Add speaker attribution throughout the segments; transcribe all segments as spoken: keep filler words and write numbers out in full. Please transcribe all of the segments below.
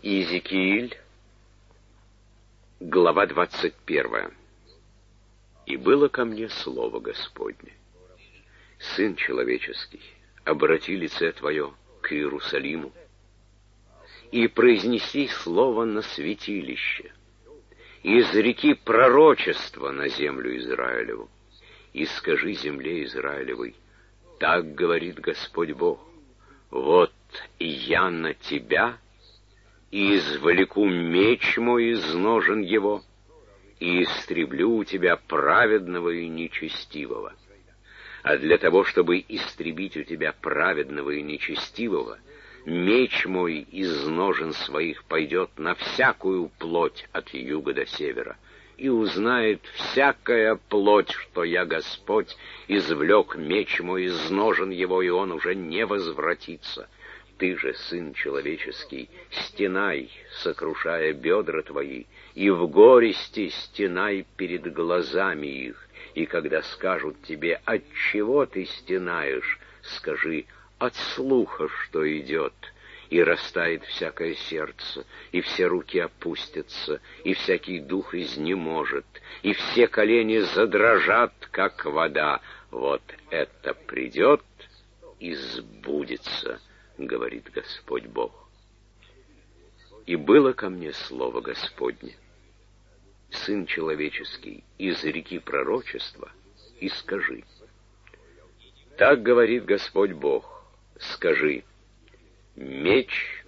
Speaker 1: Иезекииль, глава двадцать первая. «И было ко мне слово Господне: Сын человеческий, обрати лице твое к Иерусалиму и произнеси слово на святилище, и изреки пророчество на землю Израилеву, и скажи земле Израилевой: так говорит Господь Бог, вот я на тебя, и извлеку меч мой из ножен его, и истреблю у тебя праведного и нечестивого. А для того, чтобы истребить у тебя праведного и нечестивого, меч мой из ножен своих пойдет на всякую плоть от юга до севера, и узнает всякая плоть, что я, Господь, извлек меч мой из ножен его, и он уже не возвратится. Ты же, сын человеческий, стенай, сокрушая бедра твои, и в горести стенай перед глазами их. И когда скажут тебе: отчего ты стенаешь, скажи: от слуха, что идет. И растает всякое сердце, и все руки опустятся, и всякий дух изнеможет, и все колени задрожат, как вода. Вот это придет и сбудется, говорит Господь Бог. И было ко мне слово Господне: Сын человеческий, изреки пророчества и скажи: так говорит Господь Бог, скажи: меч,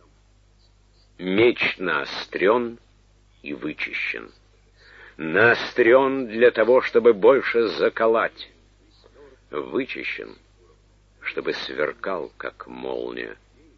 Speaker 1: меч наострен и вычищен, наострен для того, чтобы больше заколоть, вычищен, чтобы сверкал, как молния.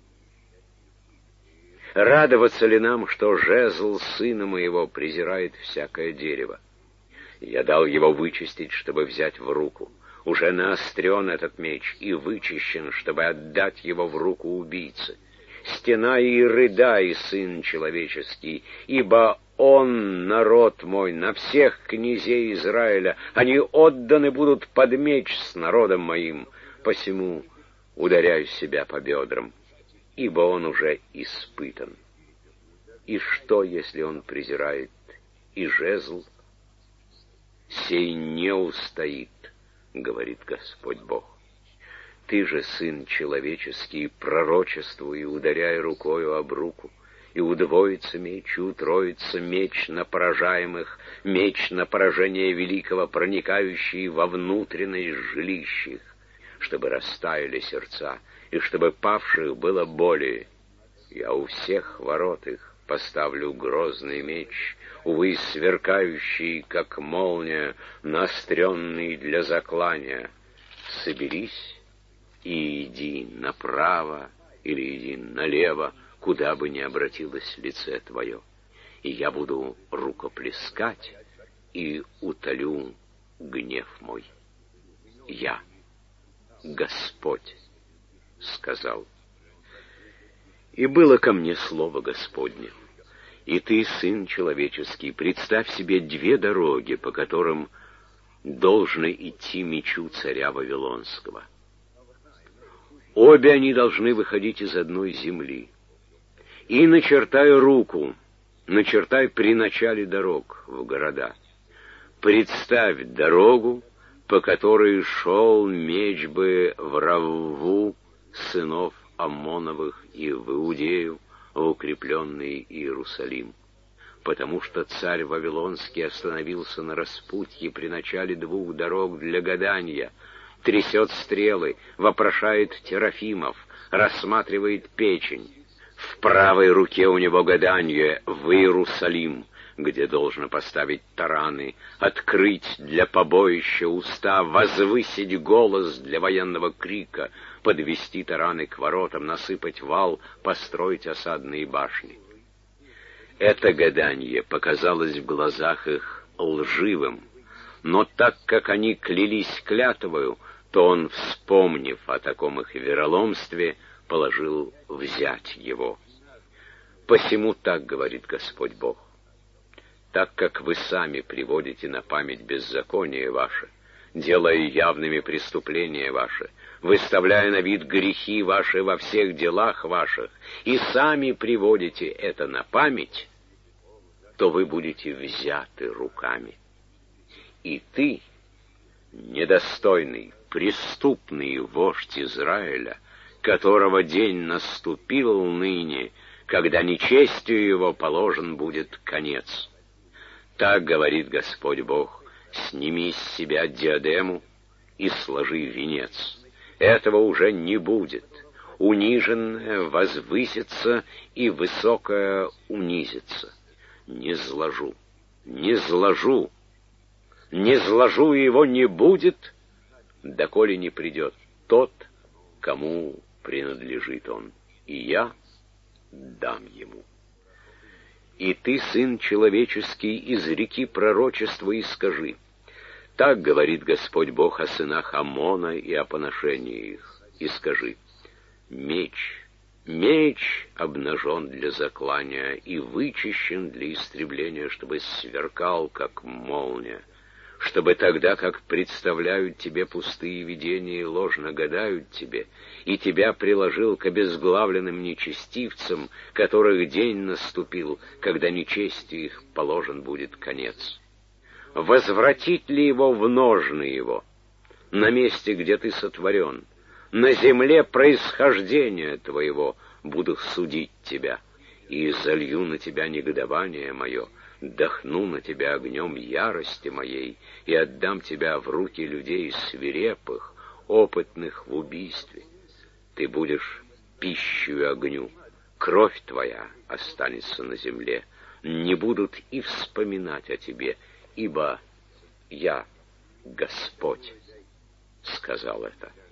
Speaker 1: Радоваться ли нам, что жезл сына моего презирает всякое дерево? Я дал его вычистить, чтобы взять в руку. Уже наострен этот меч и вычищен, чтобы отдать его в руку убийцы. Стенай и рыдай, сын человеческий, ибо он, народ мой, на всех князей Израиля, они отданы будут под меч с народом моим. Посему ударяю себя по бедрам, ибо он уже испытан. И что, если он презирает и жезл? Сей не устоит, говорит Господь Бог. Ты же, сын человеческий, пророчествуй, ударяй рукою об руку, и удвоится меч, и утроится меч на поражаемых, меч на поражение великого, проникающий во внутренность жилищ их, чтобы растаяли сердца, и чтобы павших было более. Я у всех ворот их поставлю грозный меч, увы, сверкающий, как молния, наостренный для заклания. Соберись и иди направо или иди налево, куда бы ни обратилось лице твое, и я буду рукоплескать и утолю гнев мой. Я, Господь, сказал. И было ко мне слово Господне: и ты, сын человеческий, представь себе две дороги, по которым должно идти мечу царя Вавилонского. Обе они должны выходить из одной земли. И начертай руку, начертай при начале дорог в города. Представь дорогу, по которой шел меч бы в Равву сынов Аммоновых и в Иудею, в укрепленный Иерусалим. Потому что царь Вавилонский остановился на распутье при начале двух дорог для гадания, трясет стрелы, вопрошает терафимов, рассматривает печень. В правой руке у него гаданье в Иерусалим, где должно поставить тараны, открыть для побоища уста, возвысить голос для военного крика, подвести тараны к воротам, насыпать вал, построить осадные башни. Это гаданье показалось в глазах их лживым, но так как они клялись клятвою, то он, вспомнив о таком их вероломстве, положил взять его. Посему так говорит Господь Бог: так как вы сами приводите на память беззаконие ваше, делая явными преступления ваши, выставляя на вид грехи ваши во всех делах ваших, и сами приводите это на память, то вы будете взяты руками. И ты, недостойный, преступный вождь Израиля, которого день наступил ныне, когда нечестию его положен будет конец. Так говорит Господь Бог: сними с себя диадему и сложи венец. Этого уже не будет. Униженное возвысится, и высокое унизится. Не зложу, не зложу, не зложу, и его не будет, доколе не придет тот, кому принадлежит он, и я дам ему. И ты, сын человеческий, изреки пророчество и скажи: так говорит Господь Бог о сынах Аммона и о поношении их. И скажи: меч, меч обнажен для заклания и вычищен для истребления, чтобы сверкал, как молния, чтобы тогда, как представляют тебе пустые видения и ложно гадают тебе, и тебя приложил к обезглавленным нечестивцам, которых день наступил, когда нечестию их положен будет конец. Возвратить ли его в ножны его, на месте, где ты сотворен, на земле происхождения твоего буду судить тебя, и залью на тебя негодование мое, дохну на тебя огнем ярости моей, и отдам тебя в руки людей свирепых, опытных в убийстве. Ты будешь пищей огню, кровь твоя останется на земле, не будут и вспоминать о тебе, ибо я, Господь, сказал это.